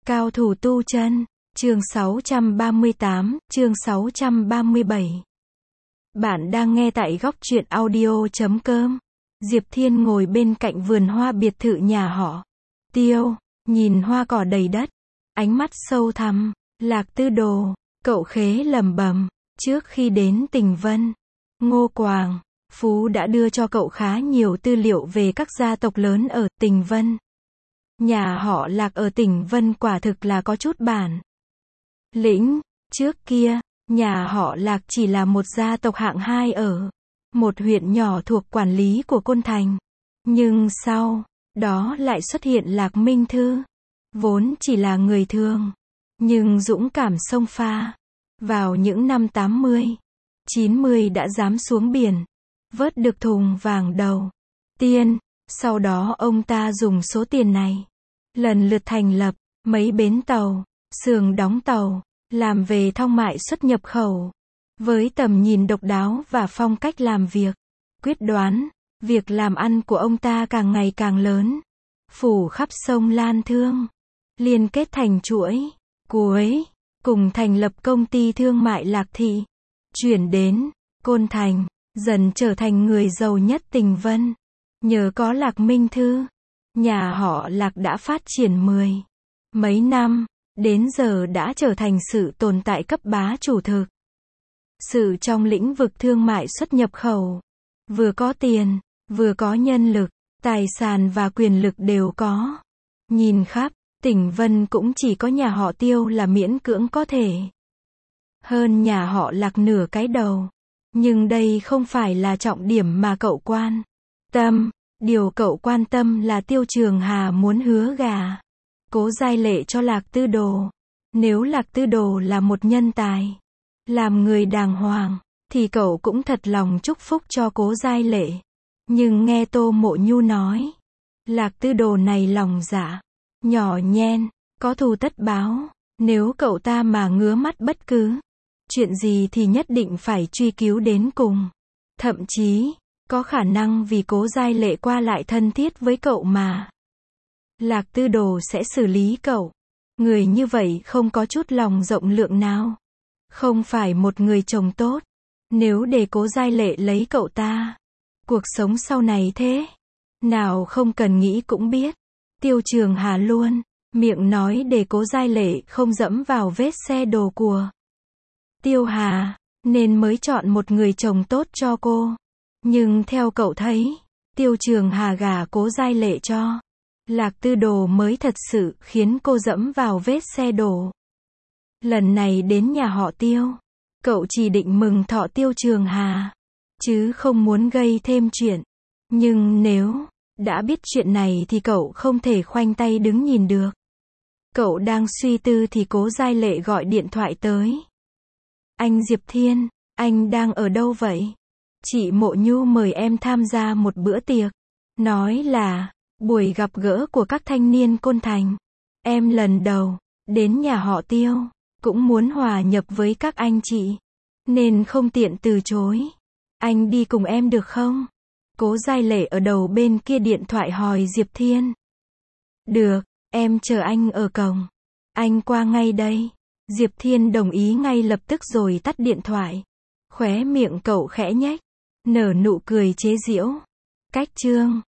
Cao thủ tu chân, chương 638, chương 637. Bạn đang nghe tại góc truyện audio.com. Diệp Thiên ngồi bên cạnh vườn hoa biệt thự nhà họ Tiêu, nhìn hoa cỏ đầy đất, ánh mắt sâu thẳm. Lạc Tư Đồ, cậu khế lẩm bẩm, trước khi đến Tình Vân, Ngô Quảng, Phú đã đưa cho cậu khá nhiều tư liệu về các gia tộc lớn ở Tình Vân. Nhà họ Lạc ở Tình Vân quả thực là có chút bản lĩnh. Trước kia, nhà họ Lạc chỉ là một gia tộc hạng 2 ở một huyện nhỏ thuộc quản lý của Côn Thành. Nhưng sau đó lại xuất hiện Lạc Minh Thư, vốn chỉ là người thường, nhưng dũng cảm xông pha. Vào những năm 80, 90 đã dám xuống biển, vớt được thùng vàng đầu tiên. Sau đó ông ta dùng số tiền này, lần lượt thành lập mấy bến tàu, xưởng đóng tàu, làm về thương mại xuất nhập khẩu. Với tầm nhìn độc đáo và phong cách làm việc quyết đoán, việc làm ăn của ông ta càng ngày càng lớn, phủ khắp sông Lan Thương, liên kết thành chuỗi, cuối cùng thành lập công ty thương mại Lạc Thị, chuyển đến Côn Thành, dần trở thành người giàu nhất Tình Vân. Nhờ có Lạc Minh Thư, nhà họ Lạc đã phát triển mấy năm, đến giờ đã trở thành sự tồn tại cấp bá chủ thực sự trong lĩnh vực thương mại xuất nhập khẩu. Vừa có tiền, vừa có nhân lực, tài sản và quyền lực đều có. Nhìn khắp Tình Vân cũng chỉ có nhà họ Tiêu là miễn cưỡng có thể hơn nhà họ Lạc nửa cái đầu. Nhưng đây không phải là trọng điểm mà cậu quan tâm. Điều cậu quan tâm là Tiêu Trường Hà muốn hứa gả Cố Giai Lệ cho Lạc Tư Đồ. Nếu Lạc Tư Đồ là một nhân tài, làm người đàng hoàng, thì cậu cũng thật lòng chúc phúc cho Cố Giai Lệ. Nhưng nghe Tô Mộ Nhu nói, Lạc Tư Đồ này lòng dạ nhỏ nhen, có thù tất báo. Nếu cậu ta mà ngứa mắt bất cứ chuyện gì thì nhất định phải truy cứu đến cùng. Thậm chí có khả năng vì Cố Giai Lệ qua lại thân thiết với cậu mà Lạc Tư Đồ sẽ xử lý cậu. Người như vậy không có chút lòng rộng lượng nào, không phải một người chồng tốt. Nếu để Cố Giai Lệ lấy cậu ta, cuộc sống sau này thế nào không cần nghĩ cũng biết. Tiêu Trường Hà luôn miệng nói để Cố Giai Lệ không dẫm vào vết xe đổ của Tiêu Hà, nên mới chọn một người chồng tốt cho cô. Nhưng theo cậu thấy, Tiêu Trường Hà gả Cố Giai Lệ cho Lạc Tư Đồ mới thật sự khiến cô dẫm vào vết xe đổ. Lần này đến nhà họ Tiêu, cậu chỉ định mừng thọ Tiêu Trường Hà, chứ không muốn gây thêm chuyện. Nhưng nếu đã biết chuyện này thì cậu không thể khoanh tay đứng nhìn được. Cậu đang suy tư thì Cố Giai Lệ gọi điện thoại tới. Anh Diệp Thiên, anh đang ở đâu vậy? Chị Mộ Nhu mời em tham gia một bữa tiệc. Nói là buổi gặp gỡ của các thanh niên Côn Thành. Em lần đầu đến nhà họ Tiêu, cũng muốn hòa nhập với các anh chị, nên không tiện từ chối. Anh đi cùng em được không? Cố Giai Lệ ở đầu bên kia điện thoại hỏi Diệp Thiên. Được, em chờ anh ở cổng. Anh qua ngay đây. Diệp Thiên đồng ý ngay lập tức rồi tắt điện thoại. Khóe miệng cậu khẽ nhếch, nở nụ cười chế giễu. Cách chương